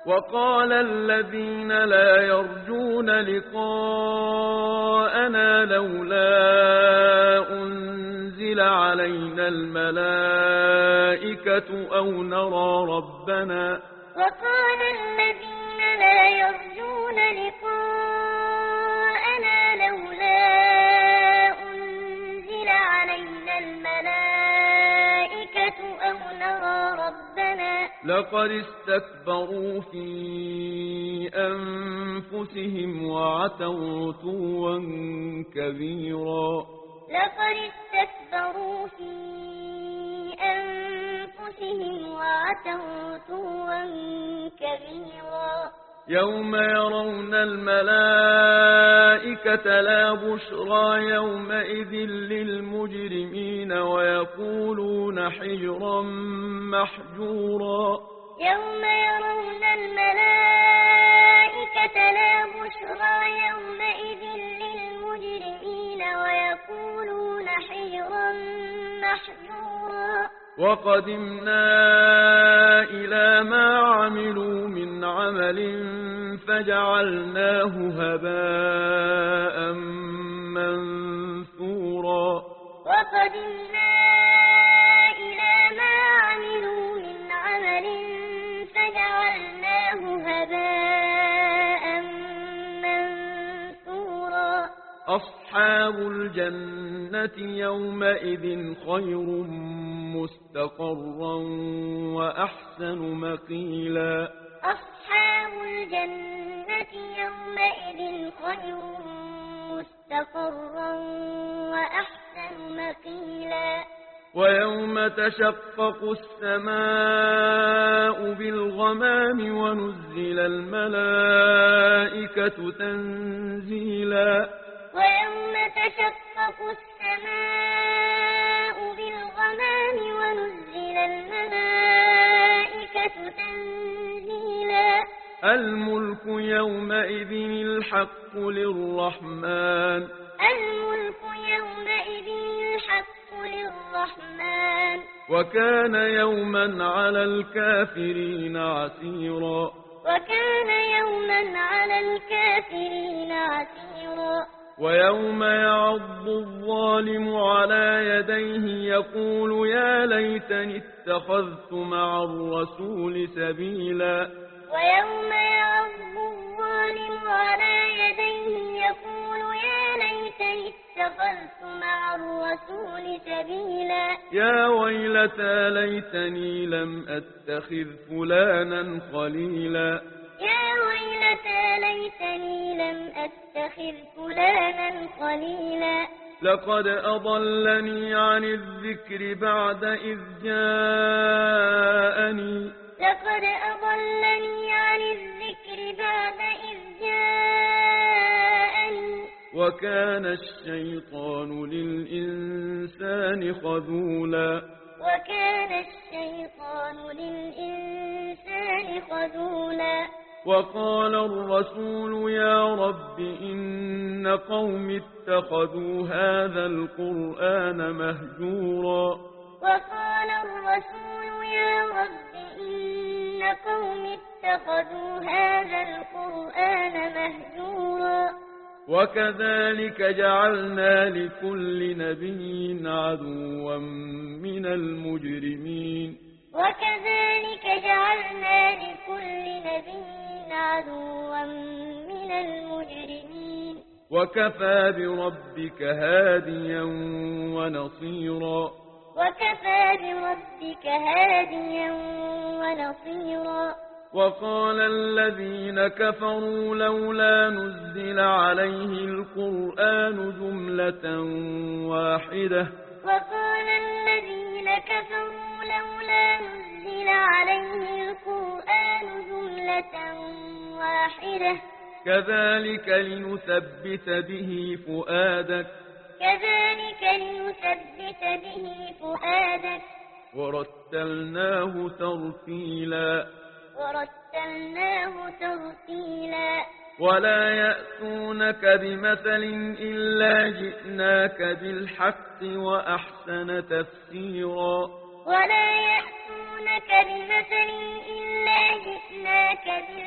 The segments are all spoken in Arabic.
وقال الذين لا يرجون لقاءنا لولا أنزل علينا الملائكة أو نرى ربنا. وقال الذين لا يرجون لقاءنا لولا أنزل علينا الملائكة أو نرى ربنا. لقد استكبروا في أنفسهم وعتوا عتوا كبيرا. لقد استكبروا في أنفسهم وعتوا عتوا كبيرا. يوم يرون الملائكة لا بشرى يومئذ للمجرمين ويقولون حجرا محجورا. يوم يرون الملائكة لا بشرى يومئذ للمجرمين ويقولون حجرا محجورا. وقدمنا إلى ما عملوا من عمل فجعلناه هباء منثورا. وقدمنا إلى ما عملوا من عمل فجعلناه هباء منثورا. أصحاب الجنة يومئذ خير مستقرا وأحسن مقيلا. أصحاب الجنة يومئذ خير مستقرا وأحسن مقيلا. ويوم تشقق السماء بالغمام ونزل الملائكة تنزيلا. ويوم تشقق السماء بالغمام ونزل الملائكة تنزيلا. الملك يومئذ الحق للرحمن. الملك يومئذ الحق للرحمن. وكان يوما على الكافرين عسيرا. وكان يوما على الكافرين عسيرا. ويوم يعض الظالم على يديه يقول يا ليتني اتخذت مع الرسول سبيلا. ويوم يعض الظالم على يديه يقول يا ليتني اتخذت مع الرسول سبيلا. يا ويلتى ليتني لم أتخذ فلانا خليلا. يا ويلتى ليتني لم أتخذ فلانا خليلا. لقد أضلني عن الذكر بعد إذ جاءني. لقد أضلني عن الذكر بعد إذ جاءني. وكان الشيطان للإنسان خذولا. وكان الشيطان للإنسان خذولا. وقال الرسول يا رب إن قوم اتخذوا هذا القرآن مهجورا. وقال الرسول يا رب إن قوم اتخذوا هذا القرآن مهجورا. وكذلك جعلنا لكل نبي عدوا من المجرمين. وكذلك جعلنا لكل نبي عدوا من المجرمين. وكفى بربك هاديا ونصيرا. وكفى بربك هاديا ونصيرا. وقال الذين كفروا لولا نزل عليه القرآن جملة واحدة. وقال الذين كفروا لولا نزل عليه القرآن جملة واحدة. كذلك لنثبت به فؤادك. كذلك لنثبت به فؤادك. ورتلناه ترتيلا. ورتلناه ترتيلا. ولا يأتونك بمثل إلا جئناك بالحق وأحسن تفسيرا. ولا يأتونك بمثل إلا جئناك بالحق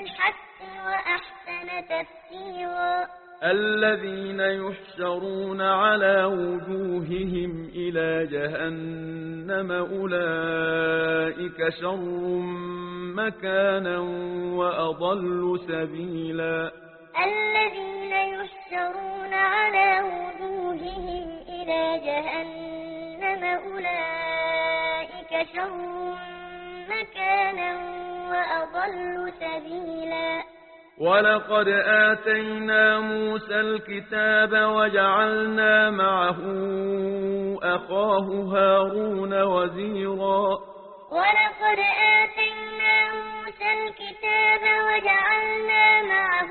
تفسيرا الذين يحشرون على وجوههم إلى جهنم أولئك شر مكانا وأضل سبيلا الذين يحشرون على وجوههم إلى جهنم أولئك شر مكانا وأضل سبيلا ولقد آتينا موسى الكتاب وجعلنا معه أخاه هارون وزيرا ولقد آتينا موسى الكتاب وجعلنا معه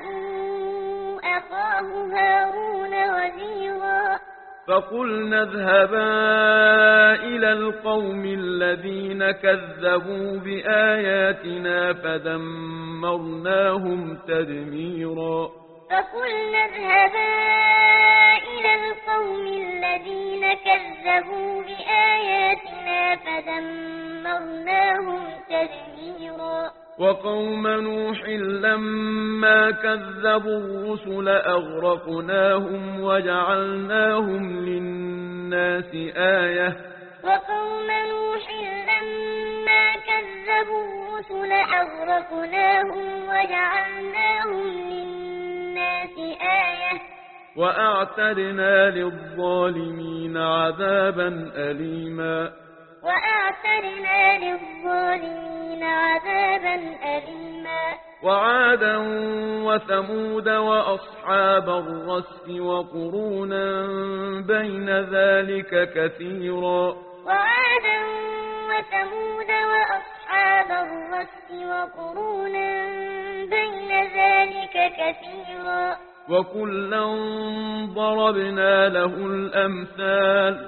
أخاه هارون وزيرا فقلنا اذهبا إلى القوم الذين كذبوا بآياتنا فدمرناهم تدميرا فقلنا اذهبا إلى القوم الذين كذبوا بآياتنا فدمرناهم تدميرا وقوم نوح لما كذبوا الرسل أغرقناهم وجعلناهم للناس آية وقوم نوح لما كذبوا الرسل أغرقناهم وجعلناهم للناس آية وأعتدنا للظالمين عذابا أليما وأعتدنا للظالمين عذابا أليما وعادا وثمود وأصحاب الرس وقرونا بين ذلك كثيرا وعادا وثمود وأصحاب الرس وقرونا بين ذلك كثيرا وكلا ضربنا له الأمثال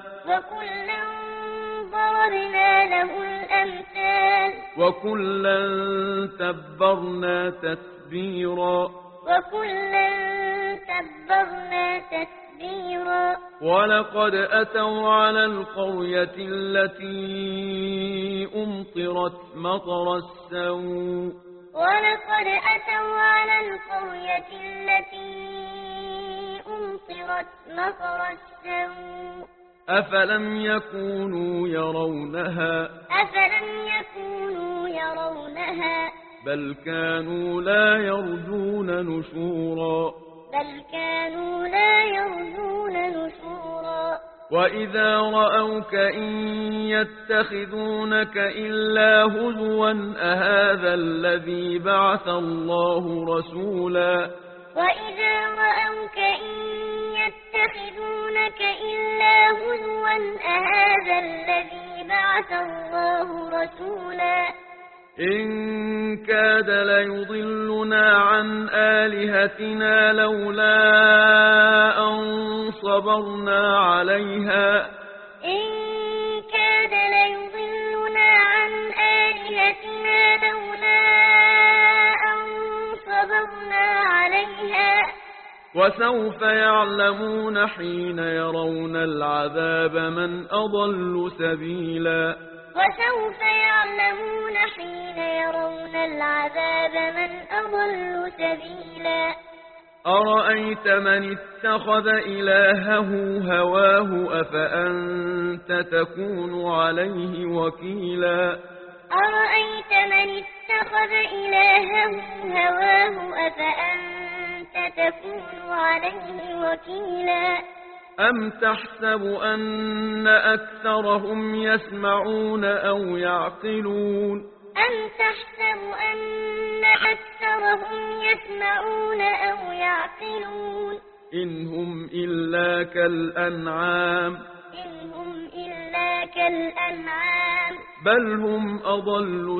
وكلا تبرنا تتبيرا ولقد أتوا على القرية التي أمطرت مطر السوء ولقد أتوا على القرية التي أمطرت مطر السوء أفلم يكونوا يرونها بل كانوا لا يرجون نشورا وإذا رأوك إن يتخذونك إلا هزوا أهذا الذي بعث الله رسولا وإذا رأوك إن يتخذونك إلا هزوا أهذا الذي بعث الله رسولا إن كاد ليضلنا عن آلهتنا لولا أن صبرنا عليها إن كاد ليضلنا عن آلهتنا لولا أن صبرنا عليها وسوف يعلمون حين يرون العذاب من أضل سبيلا وسوف يعلمون حين يرون العذاب من أضل سبيلا أرأيت من اتخذ إلهه هواه أفأنت تكون عليه وكيلا أرأيت من اتخذ إلهه هواه أفأنت تكون عليه وكيلا أم تحسب أن أكثرهم يسمعون أو يعقلون أم تحسب أن أكثرهم يسمعون أو يعقلون إن هم إلا كالأنعام بل هم أضل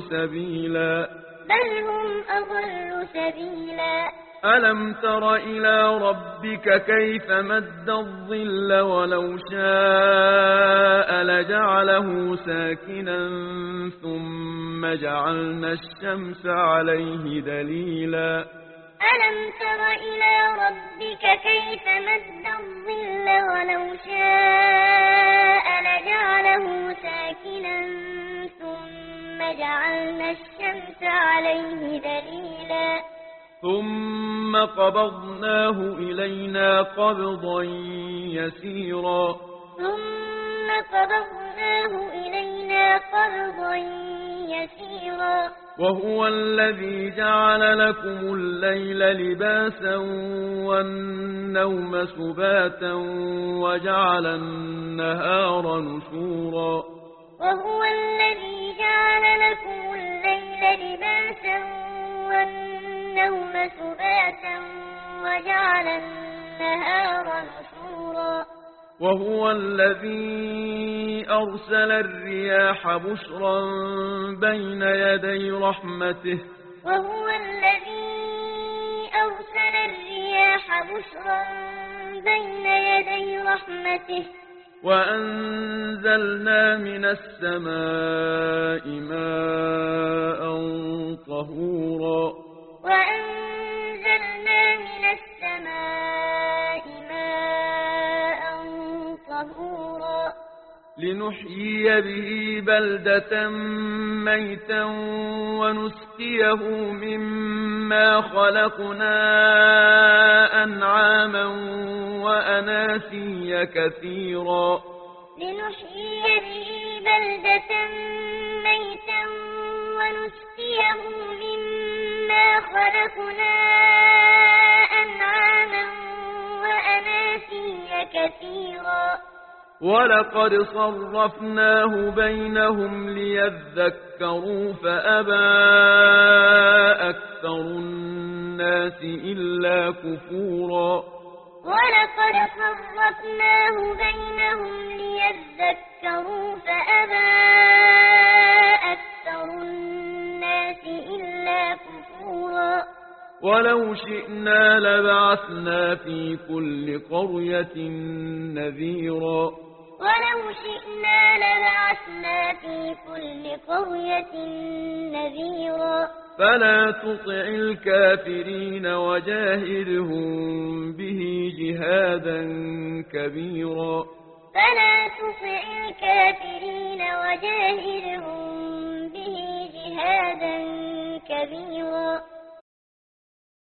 سبيلا ألم تر إلى ربك كيف مد الظل ولو شاء لجعله ساكنا ثم جعلنا الشمس عليه دليلا ألم تر إلى ربك كيف مد الظل ولو شاء لجعله ساكنا ثم جعلنا الشمس عليه دليلا ثم قبضناه إلينا قبضا يسيرا ثم قبضناه إلينا قبضا يسيرا وهو الذي جعل لكم الليل لباسا والنوم سباتا وجعل النهار نشورا وهو الذي جعل لكم الليل لباسا والنوم سباتا وجعل النهار نشورا وهو الذي أرسل الرياح بشرا بين يدي رحمته وهو الذي أرسل الرياح بشرا بين يدي رحمته وأنزلنا من السماء ماء طهورا وأنزلنا من السماء ماء طهورا لنحيي به بلدة ميتا ونسقيه مما خلقنا أنعاما وأناسيا كثيرا لنحيي به بلدة ميتا ونسقيه مما خلقنا أنعاما وأناسيا كثيرا ولقد صرفناه بينهم ليذكروا فأبى أكثر الناس إلا كفورا ولقد صرفناه بينهم ليذكروا فأبى أكثر الناس إلا كفورا ولو شئنا لبعثنا في كل قرية نذيرا ولو شئنا لبعثنا في كل قرية نذيرا فلا تطع الكافرين وجاهدهم به جهادا كبيرا فلا تطع الكافرين وجاهدهم به جهادا كبيرا